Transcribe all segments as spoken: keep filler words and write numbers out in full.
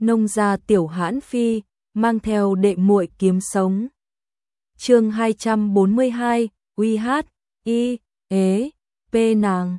nông gia tiểu hãn phi, mang theo đệ muội kiếm sống. Chương hai trăm bốn mươi hai, uy hát, y, ế, p nàng.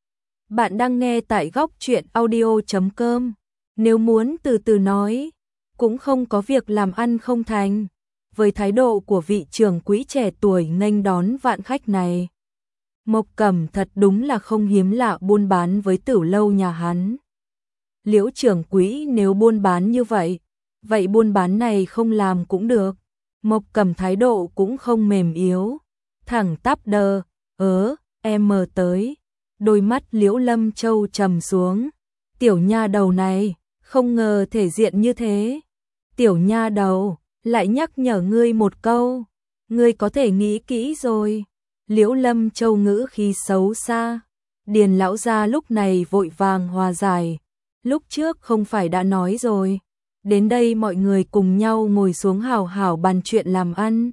Bạn đang nghe tại góc truyện audio chấm com. Nếu muốn từ từ nói, cũng không có việc làm ăn không thành. Với thái độ của vị trưởng quỹ trẻ tuổi nghênh đón vạn khách này, Mộc Cẩm thật đúng là không hiếm lạ buôn bán với Tửu lâu nhà hắn. Liễu trưởng quỹ nếu buôn bán như vậy, vậy buôn bán này không làm cũng được. Mộc Cẩm thái độ cũng không mềm yếu, thẳng tắp đờ, ớ, em mờ tới. Đôi mắt Liễu Lâm Châu trầm xuống. Tiểu nha đầu này, không ngờ thể diện như thế. Tiểu nha đầu, lại nhắc nhở ngươi một câu, ngươi có thể nghĩ kỹ rồi. Liễu Lâm Châu ngữ khí xấu xa. Điền lão gia lúc này vội vàng hòa giải. Lúc trước không phải đã nói rồi, đến đây mọi người cùng nhau ngồi xuống hào hào bàn chuyện làm ăn.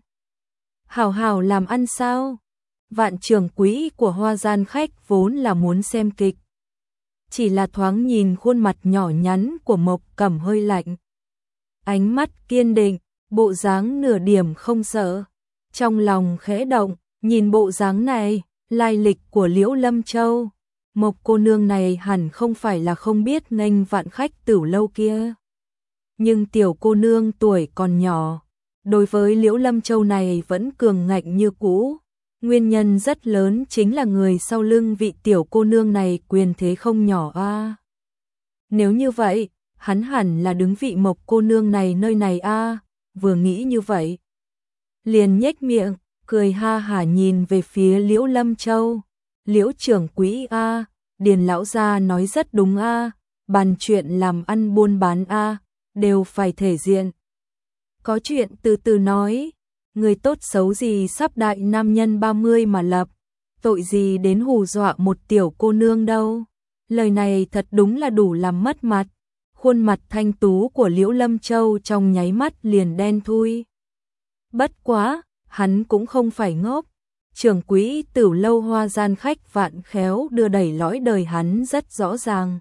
Hào hào làm ăn sao? Vạn trưởng quỹ của Hoa Gian khách vốn là muốn xem kịch. Chỉ là thoáng nhìn khuôn mặt nhỏ nhắn của Mộc Cẩm hơi lạnh. Ánh mắt kiên định, bộ dáng nửa điểm không sợ. Trong lòng khẽ động, nhìn bộ dáng này, lai lịch của Liễu Lâm Châu. Mộc cô nương này hẳn không phải là không biết nghênh vạn khách Tửu lâu kia. Nhưng tiểu cô nương tuổi còn nhỏ, đối với Liễu Lâm Châu này vẫn cường ngạnh như cũ. Nguyên nhân rất lớn chính là người sau lưng vị tiểu cô nương này quyền thế không nhỏ a. À. Nếu như vậy, hắn hẳn là đứng vị Mộc cô nương này nơi này a. À. Vừa nghĩ như vậy, liền nhếch miệng, cười ha hả nhìn về phía Liễu Lâm Châu. Liễu trưởng quỹ a, à, Điền lão gia nói rất đúng a, à, bàn chuyện làm ăn buôn bán a, à, đều phải thể diện. Có chuyện từ từ nói, người tốt xấu gì sắp đại nam nhân ba mươi mà lập, tội gì đến hù dọa một tiểu cô nương đâu. Lời này thật đúng là đủ làm mất mặt. Khuôn mặt thanh tú của Liễu Lâm Châu trong nháy mắt liền đen thui. Bất quá, hắn cũng không phải ngốc. Trưởng quỹ Tửu lâu Hoa Gian khách vạn khéo đưa đẩy lõi đời hắn rất rõ ràng.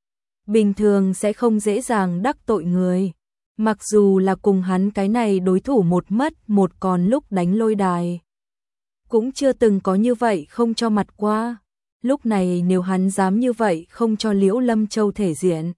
Bình thường sẽ không dễ dàng đắc tội người. Mặc dù là cùng hắn cái này đối thủ một mất một còn lúc đánh lôi đài. Cũng chưa từng có như vậy không cho mặt qua. Lúc này nếu hắn dám như vậy không cho Liễu Lâm Châu thể diện,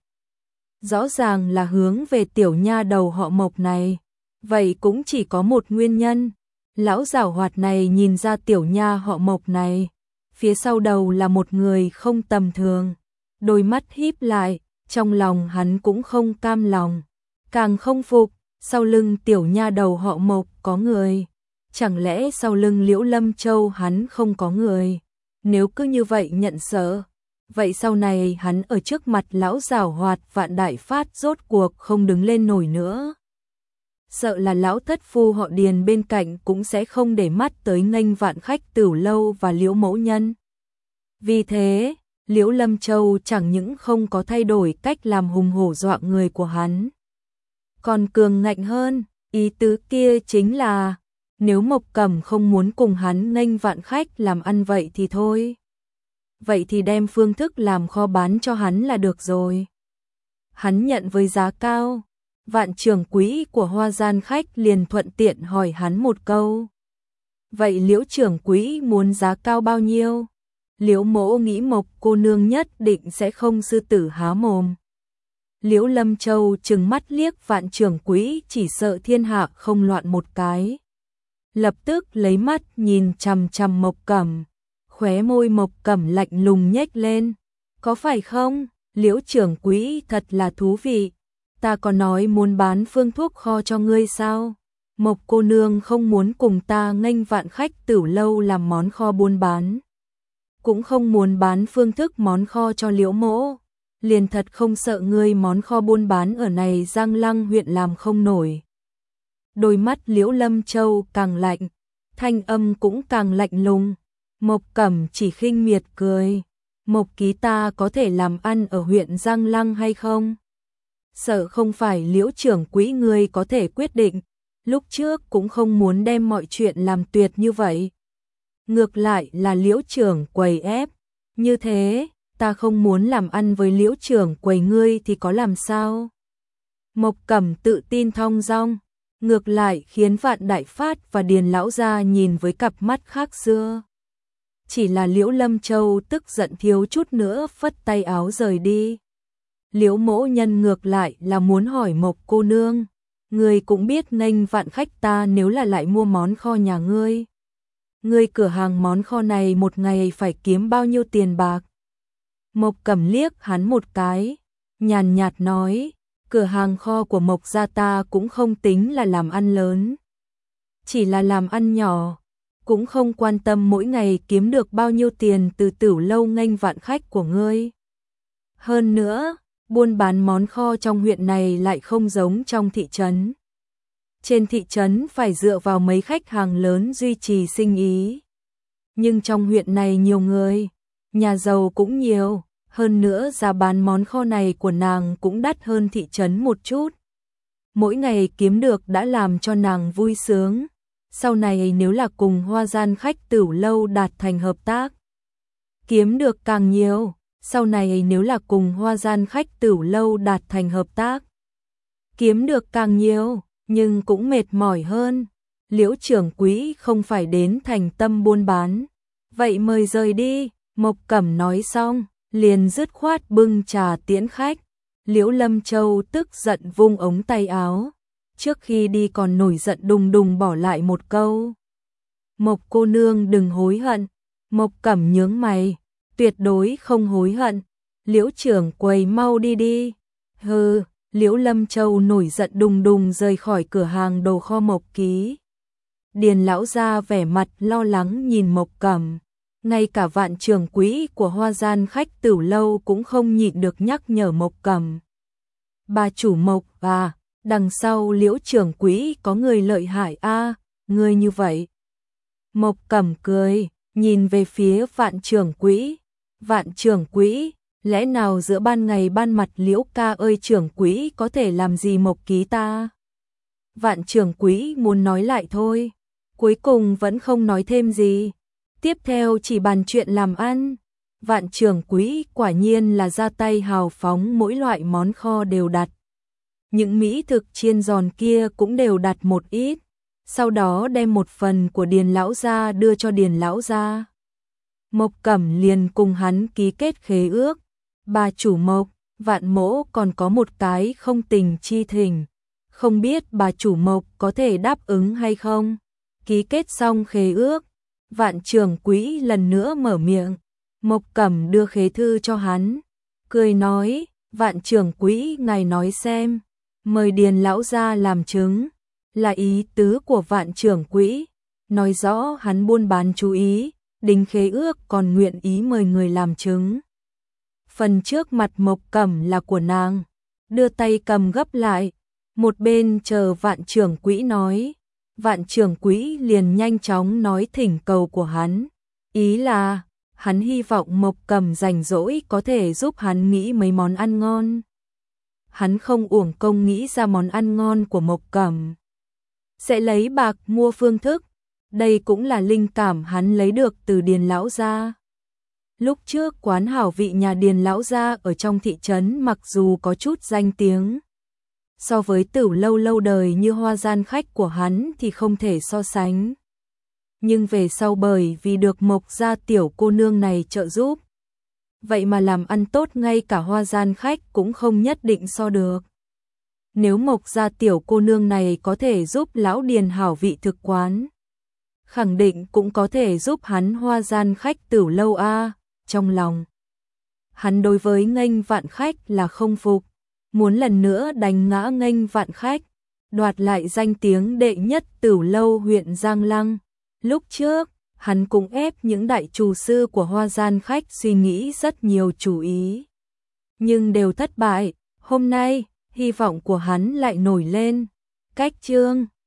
rõ ràng là hướng về tiểu nha đầu họ Mộc này. Vậy cũng chỉ có một nguyên nhân. Lão giảo hoạt này nhìn ra tiểu nha họ Mộc này, phía sau đầu là một người không tầm thường. Đôi mắt híp lại, trong lòng hắn cũng không cam lòng, càng không phục, sau lưng tiểu nha đầu họ Mộc có người. Chẳng lẽ sau lưng Liễu Lâm Châu hắn không có người? Nếu cứ như vậy nhận sợ, vậy sau này hắn ở trước mặt lão giảo hoạt Vạn Đại Phát rốt cuộc không đứng lên nổi nữa. Sợ là lão thất phu họ Điền bên cạnh cũng sẽ không để mắt tới nghênh vạn khách Tửu lâu và Liễu mẫu nhân. Vì thế, Liễu Lâm Châu chẳng những không có thay đổi cách làm hùng hổ dọa người của hắn, còn cường ngạnh hơn. Ý tứ kia chính là, nếu Mộc Cẩm không muốn cùng hắn nghênh vạn khách làm ăn vậy thì thôi. Vậy thì đem phương thức làm kho bán cho hắn là được rồi. Hắn nhận với giá cao. Vạn trưởng quỹ của Hoa Gian khách liền thuận tiện hỏi hắn một câu. Vậy Liễu trưởng quỹ muốn giá cao bao nhiêu? Liễu mỗ nghĩ Mộc cô nương nhất định sẽ không sư tử há mồm. Liễu Lâm Châu trừng mắt liếc vạn trưởng quỹ, chỉ sợ thiên hạ không loạn một cái. Lập tức lấy mắt nhìn chằm chằm Mộc Cẩm. Khóe môi Mộc Cẩm lạnh lùng nhếch lên. Có phải không? Liễu trưởng quỹ thật là thú vị. Ta có nói muốn bán phương thuốc kho cho ngươi sao? Mộc cô nương không muốn cùng ta nghênh vạn khách Tửu lâu làm món kho buôn bán, cũng không muốn bán phương thức món kho cho Liễu mỗ. Liền thật không sợ ngươi món kho buôn bán ở này Giang Lăng huyện làm không nổi. Đôi mắt Liễu Lâm Châu càng lạnh, thanh âm cũng càng lạnh lùng. Mộc Cẩm chỉ khinh miệt cười. Mộc ký ta có thể làm ăn ở huyện Giang Lăng hay không? Sợ không phải Liễu trưởng quỹ ngươi có thể quyết định. Lúc trước cũng không muốn đem mọi chuyện làm tuyệt như vậy. Ngược lại là Liễu trưởng quầy ép. Như thế, ta không muốn làm ăn với Liễu trưởng quầy ngươi thì có làm sao? Mộc Cẩm tự tin thong dong, ngược lại khiến Vạn Đại Phát và Điền lão gia nhìn với cặp mắt khác xưa. Chỉ là Liễu Lâm Châu tức giận thiếu chút nữa phất tay áo rời đi. Liễu mỗ nhân ngược lại là muốn hỏi Mộc cô nương, ngươi cũng biết nghênh vạn khách ta nếu là lại mua món kho nhà ngươi. Ngươi cửa hàng món kho này một ngày phải kiếm bao nhiêu tiền bạc? Mộc Cẩm liếc hắn một cái, nhàn nhạt nói, cửa hàng kho của Mộc gia ta cũng không tính là làm ăn lớn. Chỉ là làm ăn nhỏ, cũng không quan tâm mỗi ngày kiếm được bao nhiêu tiền từ Tửu lâu nghênh vạn khách của ngươi. Hơn nữa, buôn bán món kho trong huyện này lại không giống trong thị trấn. Trên thị trấn phải dựa vào mấy khách hàng lớn duy trì sinh ý. Nhưng trong huyện này nhiều người, nhà giàu cũng nhiều, hơn nữa giá bán món kho này của nàng cũng đắt hơn thị trấn một chút. Mỗi ngày kiếm được đã làm cho nàng vui sướng. Sau này nếu là cùng Hoa Gian khách Tửu lâu đạt thành hợp tác, kiếm được càng nhiều. Sau này nếu là cùng Hoa Gian khách Tửu lâu đạt thành hợp tác, kiếm được càng nhiều, nhưng cũng mệt mỏi hơn. Liễu trưởng quỹ không phải đến thành tâm buôn bán, vậy mời rời đi. Mộc Cẩm nói xong, liền dứt khoát bưng trà tiễn khách. Liễu Lâm Châu tức giận vung ống tay áo, trước khi đi còn nổi giận đùng đùng bỏ lại một câu: Mộc cô nương đừng hối hận. Mộc Cẩm nhướng mày, tuyệt đối không hối hận. Liễu trưởng quầy mau đi đi. Hừ. Liễu Lâm Châu nổi giận đùng đùng rời khỏi cửa hàng đồ kho Mộc Ký. Điền lão gia vẻ mặt lo lắng nhìn Mộc Cẩm, ngay cả Vạn trưởng quỹ của Hoa Gian khách Tửu lâu cũng không nhịn được nhắc nhở Mộc Cẩm. Bà chủ Mộc à, đằng sau Liễu trưởng quỹ có người lợi hại a, à, người như vậy. Mộc Cẩm cười, nhìn về phía Vạn trưởng quỹ. Vạn trưởng quỹ, lẽ nào giữa ban ngày ban mặt Liễu ca ơi trưởng quỹ có thể làm gì Mộc Ký ta? Vạn trưởng quỹ muốn nói lại thôi, cuối cùng vẫn không nói thêm gì. Tiếp theo chỉ bàn chuyện làm ăn. Vạn trưởng quỹ quả nhiên là ra tay hào phóng, mỗi loại món kho đều đặt. Những mỹ thực chiên giòn kia cũng đều đặt một ít, sau đó đem một phần của Điền lão gia đưa cho Điền lão gia. Mộc Cẩm liền cùng hắn ký kết khế ước. Bà chủ Mộc, Vạn mỗ còn có một cái không tình chi thỉnh, không biết bà chủ Mộc có thể đáp ứng hay không? Ký kết xong khế ước, Vạn trưởng quỹ lần nữa mở miệng. Mộc Cẩm đưa khế thư cho hắn, cười nói, Vạn trưởng quỹ ngài nói xem, mời Điền lão gia làm chứng. Là ý tứ của Vạn trưởng quỹ, nói rõ hắn buôn bán chú ý, đính khế ước còn nguyện ý mời người làm chứng. Phần trước mặt Mộc Cẩm là của nàng, đưa tay cầm gấp lại, một bên chờ Vạn trưởng quỹ nói. Vạn trưởng quỹ liền nhanh chóng nói thỉnh cầu của hắn, ý là hắn hy vọng Mộc Cẩm rảnh rỗi có thể giúp hắn nghĩ mấy món ăn ngon. Hắn không uổng công nghĩ ra món ăn ngon của Mộc Cẩm, sẽ lấy bạc mua phương thức, đây cũng là linh cảm hắn lấy được từ Điền lão gia. Lúc trước quán hảo vị nhà Điền lão gia ở trong thị trấn mặc dù có chút danh tiếng, so với Tửu lâu lâu đời như Hoa Gian khách của hắn thì không thể so sánh. Nhưng về sau bởi vì được Mộc gia tiểu cô nương này trợ giúp, vậy mà làm ăn tốt ngay cả Hoa Gian khách cũng không nhất định so được. Nếu Mộc gia tiểu cô nương này có thể giúp lão Điền hảo vị thực quán, khẳng định cũng có thể giúp hắn Hoa Gian khách Tửu lâu a. Trong lòng hắn đối với nghênh vạn khách là không phục, muốn lần nữa đánh ngã nghênh vạn khách, đoạt lại danh tiếng đệ nhất Tửu lâu huyện Giang Lăng. Lúc trước, hắn cũng ép những đại chủ sư của Hoa Gian khách suy nghĩ rất nhiều chủ ý, nhưng đều thất bại. Hôm nay, hy vọng của hắn lại nổi lên. Cách chương